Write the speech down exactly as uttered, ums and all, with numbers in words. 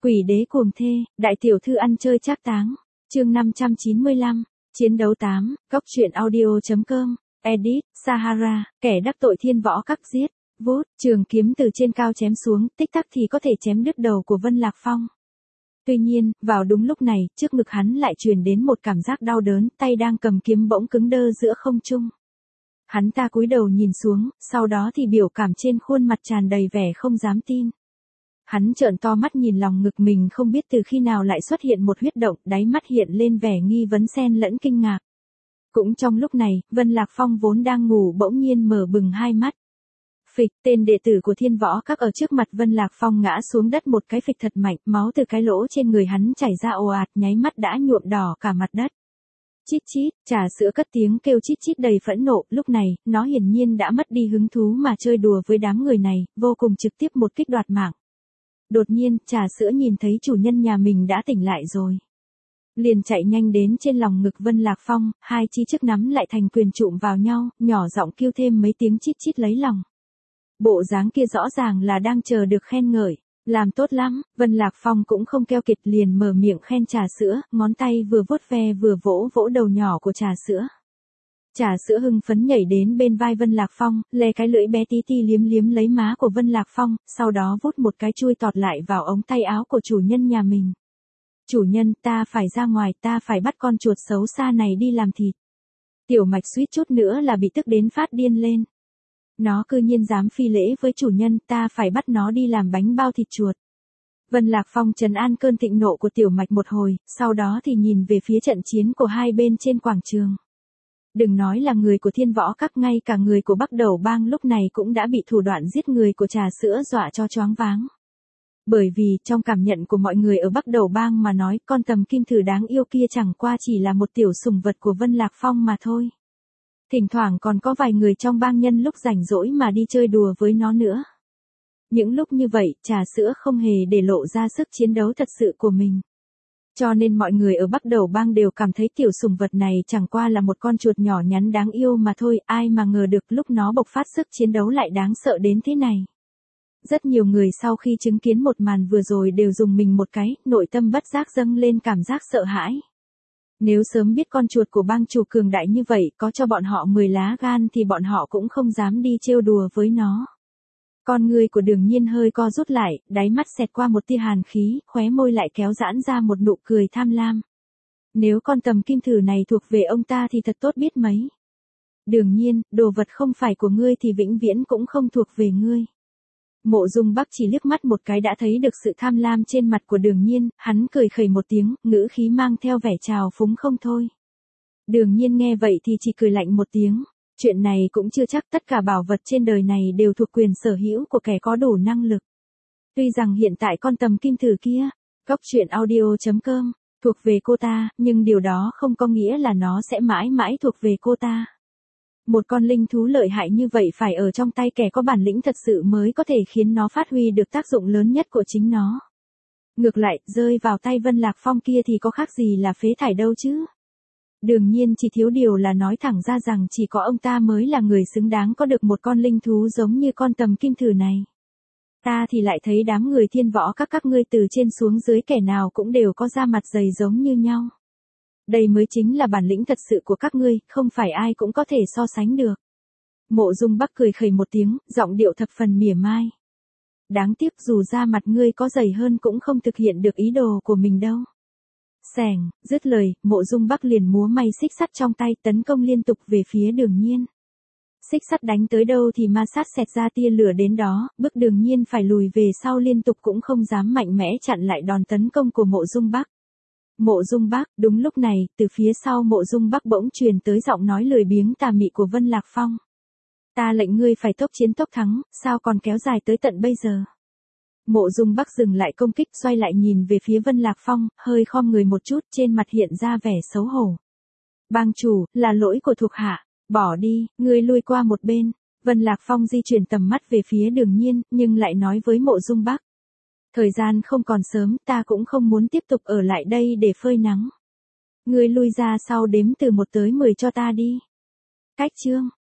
Quỷ đế cuồng thê, đại tiểu thư ăn chơi trác táng. Chương năm trăm chín mươi lăm, chiến đấu tám, góc truyện audio.com, edit, Sahara, kẻ đắc tội thiên võ các giết, vút, trường kiếm từ trên cao chém xuống, tích tắc thì có thể chém đứt đầu của Vân Lạc Phong. Tuy nhiên, vào đúng lúc này, trước ngực hắn lại truyền đến một cảm giác đau đớn, tay đang cầm kiếm bỗng cứng đơ giữa không trung. Hắn ta cúi đầu nhìn xuống, sau đó thì biểu cảm trên khuôn mặt tràn đầy vẻ không dám tin. Hắn trợn to mắt nhìn lòng ngực mình, không biết từ khi nào lại xuất hiện một huyết động, đáy mắt hiện lên vẻ nghi vấn xen lẫn kinh ngạc. Cũng trong lúc này, Vân Lạc Phong vốn đang ngủ bỗng nhiên mở bừng hai mắt. Phịch, tên đệ tử của thiên võ các ở trước mặt Vân Lạc Phong ngã xuống đất một cái phịch thật mạnh, máu từ cái lỗ trên người hắn chảy ra ồ ạt, nháy mắt đã nhuộm đỏ cả mặt đất. Chít chít, trà sữa cất tiếng kêu chít chít đầy phẫn nộ, lúc này, nó hiển nhiên đã mất đi hứng thú mà chơi đùa với đám người này, vô cùng trực tiếp một kích đoạt mạng. Đột nhiên, trà sữa nhìn thấy chủ nhân nhà mình đã tỉnh lại rồi. Liền chạy nhanh đến trên lòng ngực Vân Lạc Phong, hai chi chiếc nắm lại thành quyền trụm vào nhau, nhỏ giọng kêu thêm mấy tiếng chít chít lấy lòng. Bộ dáng kia rõ ràng là đang chờ được khen ngợi. Làm tốt lắm, Vân Lạc Phong cũng không keo kiệt liền mở miệng khen trà sữa, ngón tay vừa vuốt ve vừa vỗ vỗ đầu nhỏ của trà sữa. Trà sữa hưng phấn nhảy đến bên vai Vân Lạc Phong, lè cái lưỡi bé tí ti liếm liếm lấy má của Vân Lạc Phong, sau đó vút một cái chui tọt lại vào ống tay áo của chủ nhân nhà mình. Chủ nhân, ta phải ra ngoài, ta phải bắt con chuột xấu xa này đi làm thịt. Tiểu Mạch suýt chút nữa là bị tức đến phát điên lên. Nó cư nhiên dám phi lễ với chủ nhân, ta phải bắt nó đi làm bánh bao thịt chuột. Vân Lạc Phong trấn an cơn thịnh nộ của Tiểu Mạch một hồi, sau đó thì nhìn về phía trận chiến của hai bên trên quảng trường. Đừng nói là người của thiên võ các, ngay cả người của Bắc Đầu Bang lúc này cũng đã bị thủ đoạn giết người của trà sữa dọa cho choáng váng. Bởi vì, trong cảm nhận của mọi người ở Bắc Đầu Bang mà nói, con tầm kim thử đáng yêu kia chẳng qua chỉ là một tiểu sủng vật của Vân Lạc Phong mà thôi. Thỉnh thoảng còn có vài người trong bang nhân lúc rảnh rỗi mà đi chơi đùa với nó nữa. Những lúc như vậy, trà sữa không hề để lộ ra sức chiến đấu thật sự của mình. Cho nên mọi người ở Bắc Đầu Bang đều cảm thấy tiểu sủng vật này chẳng qua là một con chuột nhỏ nhắn đáng yêu mà thôi, ai mà ngờ được lúc nó bộc phát sức chiến đấu lại đáng sợ đến thế này. Rất nhiều người sau khi chứng kiến một màn vừa rồi đều rùng mình một cái, nội tâm bất giác dâng lên cảm giác sợ hãi. Nếu sớm biết con chuột của bang chủ cường đại như vậy, có cho bọn họ mười lá gan thì bọn họ cũng không dám đi trêu đùa với nó. Con người của Đường Nhiên hơi co rút lại, đáy mắt xẹt qua một tia hàn khí, khóe môi lại kéo giãn ra một nụ cười tham lam. Nếu con tầm kim thử này thuộc về ông ta thì thật tốt biết mấy. Đường Nhiên, đồ vật không phải của ngươi thì vĩnh viễn cũng không thuộc về ngươi. Mộ Dung Bắc chỉ liếc mắt một cái đã thấy được sự tham lam trên mặt của Đường Nhiên, hắn cười khẩy một tiếng, ngữ khí mang theo vẻ trào phúng không thôi. Đường Nhiên nghe vậy thì chỉ cười lạnh một tiếng, chuyện này cũng chưa chắc, tất cả bảo vật trên đời này đều thuộc quyền sở hữu của kẻ có đủ năng lực. Tuy rằng hiện tại con tầm kim thử kia, góc truyện audio.com, thuộc về cô ta, nhưng điều đó không có nghĩa là nó sẽ mãi mãi thuộc về cô ta. Một con linh thú lợi hại như vậy phải ở trong tay kẻ có bản lĩnh thật sự mới có thể khiến nó phát huy được tác dụng lớn nhất của chính nó. Ngược lại, rơi vào tay Vân Lạc Phong kia thì có khác gì là phế thải đâu chứ. Đương nhiên chỉ thiếu điều là nói thẳng ra rằng chỉ có ông ta mới là người xứng đáng có được một con linh thú giống như con tầm kim thử này. Ta thì lại thấy đám người thiên võ các các ngươi từ trên xuống dưới kẻ nào cũng đều có da mặt dày giống như nhau. Đây mới chính là bản lĩnh thật sự của các ngươi, không phải ai cũng có thể so sánh được. Mộ Dung Bắc cười khẩy một tiếng, giọng điệu thập phần mỉa mai. Đáng tiếc dù da mặt ngươi có dày hơn cũng không thực hiện được ý đồ của mình đâu. Xèng, dứt lời, Mộ Dung Bắc liền múa may xích sắt trong tay tấn công liên tục về phía Đường Nhiên. Xích sắt đánh tới đâu thì ma sát xẹt ra tia lửa đến đó, bức Đường Nhiên phải lùi về sau liên tục cũng không dám mạnh mẽ chặn lại đòn tấn công của Mộ Dung Bắc. Mộ Dung Bắc, đúng lúc này, từ phía sau Mộ Dung Bắc bỗng truyền tới giọng nói lười biếng tà mị của Vân Lạc Phong. Ta lệnh ngươi phải tốc chiến tốc thắng, sao còn kéo dài tới tận bây giờ? Mộ Dung Bắc dừng lại công kích, xoay lại nhìn về phía Vân Lạc Phong, hơi khom người một chút, trên mặt hiện ra vẻ xấu hổ. Bang chủ, là lỗi của thuộc hạ, bỏ đi, ngươi lui qua một bên. Vân Lạc Phong di chuyển tầm mắt về phía Đường Nhiên, nhưng lại nói với Mộ Dung Bắc. Thời gian không còn sớm, ta cũng không muốn tiếp tục ở lại đây để phơi nắng. Ngươi lui ra sau đếm từ một tới mười cho ta đi. Cách chương.